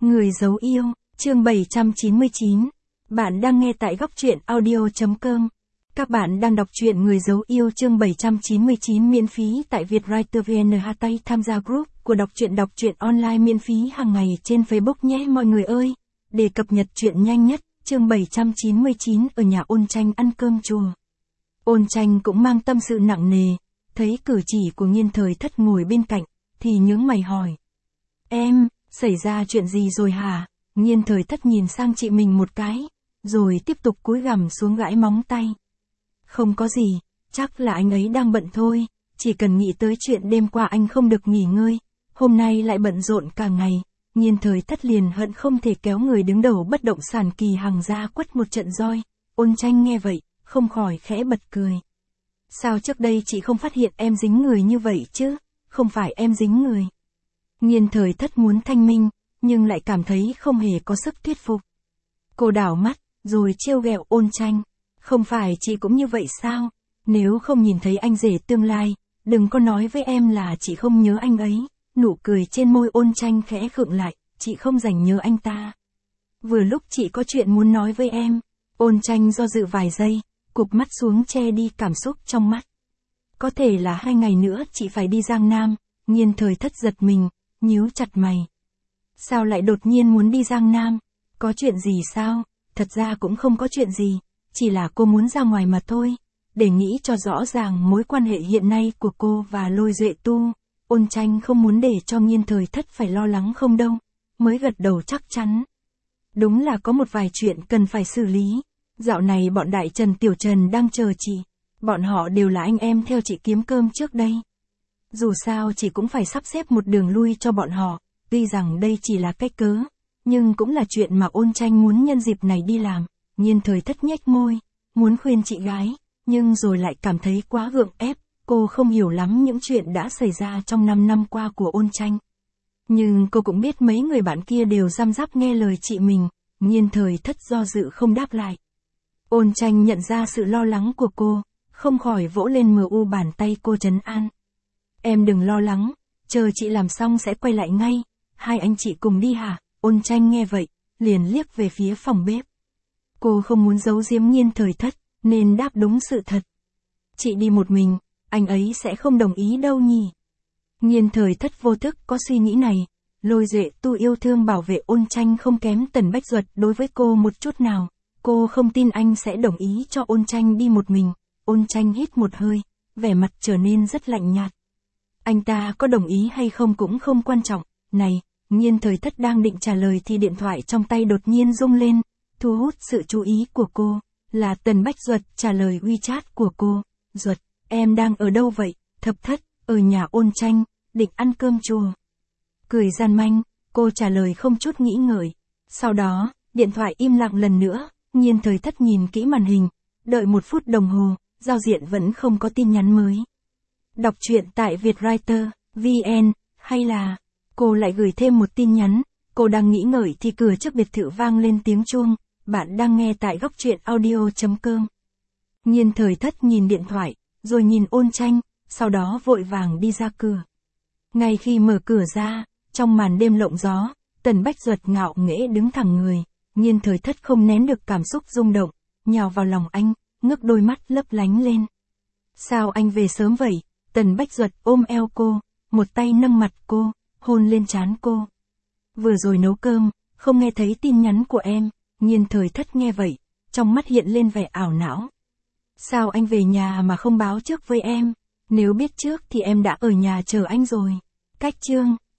Người giấu yêu, chương 799. Bạn đang nghe tại góc truyện audio.com. Các bạn đang đọc truyện Người giấu yêu chương 799 miễn phí tại Vietwriter VN. Tham gia group của đọc truyện online miễn phí hàng ngày trên Facebook nhé mọi người ơi. Để cập nhật truyện nhanh nhất, chương 799 ở nhà Ôn Tranh ăn cơm chùa. Ôn Tranh cũng mang tâm sự nặng nề, thấy cử chỉ của Nghiên Thời Thất ngồi bên cạnh, thì nhướng mày hỏi. Em, xảy ra chuyện gì rồi hả? Nghiên Thời Thất nhìn sang chị mình một cái, rồi tiếp tục cúi gằm xuống gãi móng tay. Không có gì, chắc là anh ấy đang bận thôi, chỉ cần nghĩ tới chuyện đêm qua anh không được nghỉ ngơi, hôm nay lại bận rộn cả ngày. Nghiên Thời Thất liền hận không thể kéo người đứng đầu bất động sản Kỳ Hằng ra quất một trận roi. Ôn Tranh nghe vậy, không khỏi khẽ bật cười. Sao trước đây chị không phát hiện em dính người như vậy chứ? Không phải em dính người. Nghiên Thời Thất muốn thanh minh, nhưng lại cảm thấy không hề có sức thuyết phục. Cô đảo mắt, rồi trêu ghẹo Ôn Tranh. Không phải chị cũng như vậy sao? Nếu không nhìn thấy anh rể tương lai, đừng có nói với em là chị không nhớ anh ấy. Nụ cười trên môi Ôn Tranh khẽ khựng lại, chị không rảnh nhớ anh ta. Vừa lúc chị có chuyện muốn nói với em. Ôn Tranh do dự vài giây, cụp mắt xuống che đi cảm xúc trong mắt. Có thể là 2 ngày nữa chị phải đi Giang Nam. Nghiên Thời Thất giật mình, nhíu chặt mày. Sao lại đột nhiên muốn đi Giang Nam? Có chuyện gì sao? Thật ra cũng không có chuyện gì, chỉ là cô muốn ra ngoài mà thôi. Để nghĩ cho rõ ràng mối quan hệ hiện nay của cô và Lôi Duệ Tu, Ôn Tranh không muốn để cho Nghiên Thời Thất phải lo lắng không đâu, mới gật đầu chắc chắn. Đúng là có một vài chuyện cần phải xử lý. Dạo này bọn Đại Trần Tiểu Trần đang chờ chị. Bọn họ đều là anh em theo chị kiếm cơm trước đây. Dù sao chị cũng phải sắp xếp một đường lui cho bọn họ, tuy rằng đây chỉ là cách cớ, nhưng cũng là chuyện mà Ôn Tranh muốn nhân dịp này đi làm. Nghiên Thời Thất nhếch môi, muốn khuyên chị gái, nhưng rồi lại cảm thấy quá gượng ép, cô không hiểu lắm những chuyện đã xảy ra trong 5 năm qua của Ôn Tranh. Nhưng cô cũng biết mấy người bạn kia đều răm rắp nghe lời chị mình. Nghiên Thời Thất do dự không đáp lại. Ôn Tranh nhận ra sự lo lắng của cô, không khỏi vỗ lên mu bàn tay cô trấn an. Em đừng lo lắng, chờ chị làm xong sẽ quay lại ngay. Hai anh chị cùng đi hả? Ôn Tranh nghe vậy, liền liếc về phía phòng bếp. Cô không muốn giấu giếm Nghiên Thời Thất, nên đáp đúng sự thật. Chị đi một mình, anh ấy sẽ không đồng ý đâu nhỉ. Nghiên Thời Thất vô thức có suy nghĩ này. Lôi Duệ Tu yêu thương bảo vệ Ôn Tranh không kém Tần Bách Duật đối với cô một chút nào. Cô không tin anh sẽ đồng ý cho Ôn Tranh đi một mình. Ôn Tranh hít một hơi, vẻ mặt trở nên rất lạnh nhạt. Anh ta có đồng ý hay không cũng không quan trọng. Này, Nghiên Thời Thất đang định trả lời thì điện thoại trong tay đột nhiên rung lên, thu hút sự chú ý của cô. Là Tần Bách Duật trả lời WeChat của cô. Duật, em đang ở đâu vậy? Thập Thất, ở nhà Ôn Tranh, định ăn cơm chùa. Cười gian manh, cô trả lời không chút nghĩ ngợi. Sau đó, điện thoại im lặng lần nữa. Nghiên Thời Thất nhìn kỹ màn hình, đợi 1 phút đồng hồ, giao diện vẫn không có tin nhắn mới. Đọc truyện tại Vietwriter VN, hay là cô lại gửi thêm một tin nhắn. Cô đang nghĩ ngợi thì cửa trước biệt thự vang lên tiếng chuông. Bạn đang nghe tại góc truyện audio.com. Nghiên Thời Thất nhìn điện thoại, rồi nhìn Ôn Tranh, sau đó vội vàng đi ra cửa. Ngay khi mở cửa ra, trong màn đêm lộng gió, Tần Bách Duật ngạo nghễ đứng thẳng người. Nghiên Thời Thất không nén được cảm xúc rung động, nhào vào lòng anh, ngước đôi mắt lấp lánh lên. Sao anh về sớm vậy? Tần Bách Duật ôm eo cô, một tay nâng mặt cô, hôn lên trán cô. Vừa rồi nấu cơm, không nghe thấy tin nhắn của em. Nghiên Thời Thất nghe vậy, trong mắt hiện lên vẻ ảo não. Sao anh về nhà mà không báo trước với em? Nếu biết trước thì em đã ở nhà chờ anh rồi. Cách chương